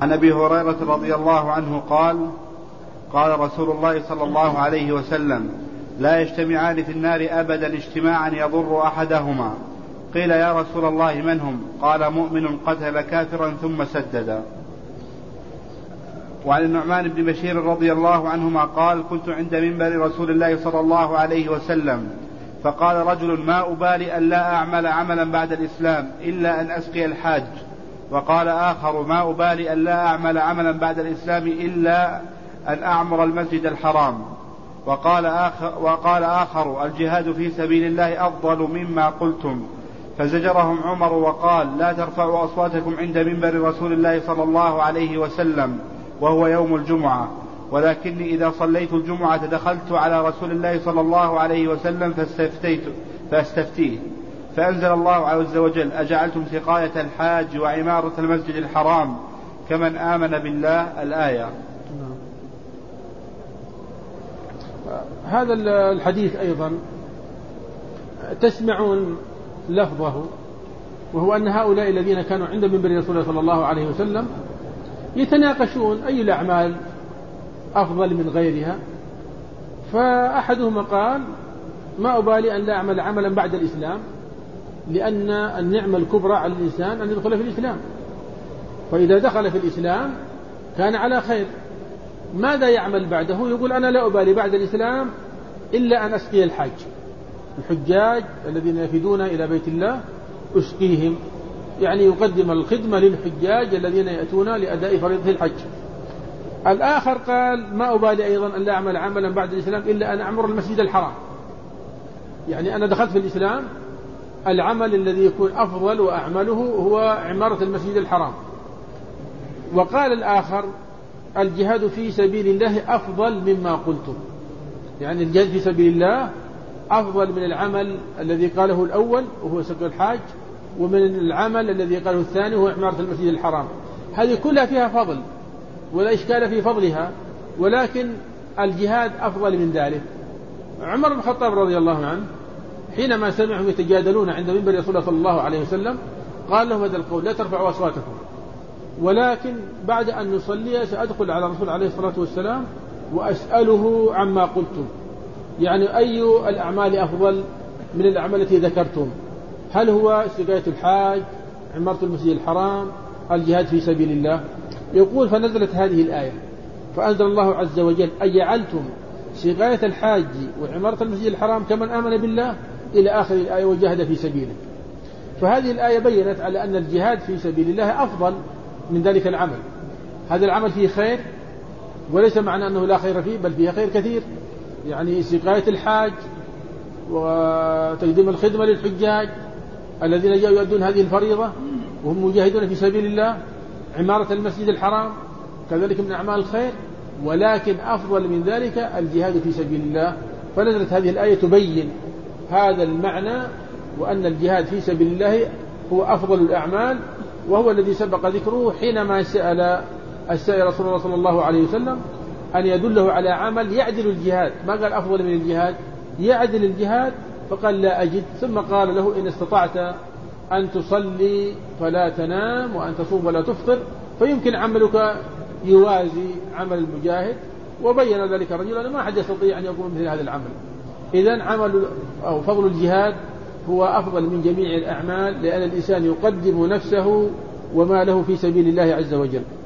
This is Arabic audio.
عن أبي هريرة رضي الله عنه قال قال رسول الله صلى الله عليه وسلم لا يجتمعان في النار أبدا اجتماعا يضر أحدهما. قيل يا رسول الله من هم؟ قال مؤمن قتل كافرا ثم سدد. وعن النعمان بن بشير رضي الله عنهما قال كنت عند منبر رسول الله صلى الله عليه وسلم فقال رجل ما أبالي أن لا أعمل عملا بعد الإسلام إلا أن أسقي الحاج. وقال آخر ما أبالي أن لا أعمل عملا بعد الإسلام إلا أن أعمر المسجد الحرام. وقال آخر الجهاد في سبيل الله أفضل مما قلتم. فزجرهم عمر وقال لا ترفعوا أصواتكم عند منبر رسول الله صلى الله عليه وسلم وهو يوم الجمعة، ولكني إذا صليت الجمعة دخلت على رسول الله صلى الله عليه وسلم فاستفتيه فأنزل الله عز وجل أجعلتم سقاية الحاج وعمارة المسجد الحرام كمن آمن بالله الآية. هذا الحديث أيضا تسمعون لفظه، وهو أن هؤلاء الذين كانوا عند منبر رسول الله صلى الله عليه وسلم يتناقشون أي الأعمال أفضل من غيرها. فأحدهم قال ما أبالي أن لا أعمل عملا بعد الإسلام، لأن النعمة الكبرى على الإنسان أن يدخل في الإسلام، فإذا دخل في الإسلام كان على خير. ماذا يعمل بعده؟ يقول أنا لا أبالي بعد الإسلام إلا أن أسقي الحاج، الحجاج الذين يفدون إلى بيت الله أسقيهم، يعني يقدم الخدمة للحجاج الذين يأتون لأداء فريضة الحج. الآخر قال ما أبالي أيضا أن لا أعمل عملا بعد الإسلام إلا أن أعمر المسجد الحرام، يعني أنا دخلت في الإسلام العمل الذي يكون أفضل وأعمله هو عمارة المسجد الحرام. وقال الآخر الجهاد في سبيل الله أفضل مما قلتم، يعني الجهاد في سبيل الله أفضل من العمل الذي قاله الأول وهو سقي الحاج، ومن العمل الذي قاله الثاني هو عمارة المسجد الحرام. هذه كلها فيها فضل ولا إشكال في فضلها، ولكن الجهاد أفضل من ذلك. عمر بن الخطاب رضي الله عنه حينما سمعهم يتجادلون عند منبر رسول الله صلى الله عليه وسلم قال لهم هذا القول لا ترفعوا أصواتكم، ولكن بعد أن نصلي سأدخل على الرسول عليه الصلاة والسلام وأسأله عما قلتم، يعني أي الأعمال أفضل من الأعمال التي ذكرتم؟ هل هو سقاية الحاج، عمارة المسجد الحرام، الجهاد في سبيل الله؟ يقول فنزلت هذه الآية فأنزل الله عز وجل أجعلتم سقاية الحاج وعمارة المسجد الحرام كمن آمن بالله إلى آخر الآية وجاهد في سبيله. فهذه الآية بيّنت على أن الجهاد في سبيل الله أفضل من ذلك العمل. هذا العمل فيه خير، وليس معنى أنه لا خير فيه، بل فيه خير كثير، يعني سقاية الحاج وتقديم الخدمة للحجاج الذين جاءوا يؤدون هذه الفريضة وهم مجاهدون في سبيل الله، عمارة المسجد الحرام كذلك من أعمال الخير، ولكن أفضل من ذلك الجهاد في سبيل الله. فنزلت هذه الآية تبين هذا المعنى، وأن الجهاد في سبيل الله هو أفضل الأعمال، وهو الذي سبق ذكره حينما سأل السائل رسول الله صلى الله عليه وسلم أن يدله على عمل يعدل الجهاد، ما قال أفضل من الجهاد، يعدل الجهاد، فقال لا أجد. ثم قال له إن استطعت أن تصلي فلا تنام وأن تصوم ولا تفطر فيمكن عملك يوازي عمل المجاهد. وبين ذلك الرجل أن ما أحد يستطيع أن يقوم مثل هذا العمل. إذن عمل أو فضل الجهاد هو أفضل من جميع الأعمال، لأن الإنسان يقدم نفسه وما له في سبيل الله عز وجل.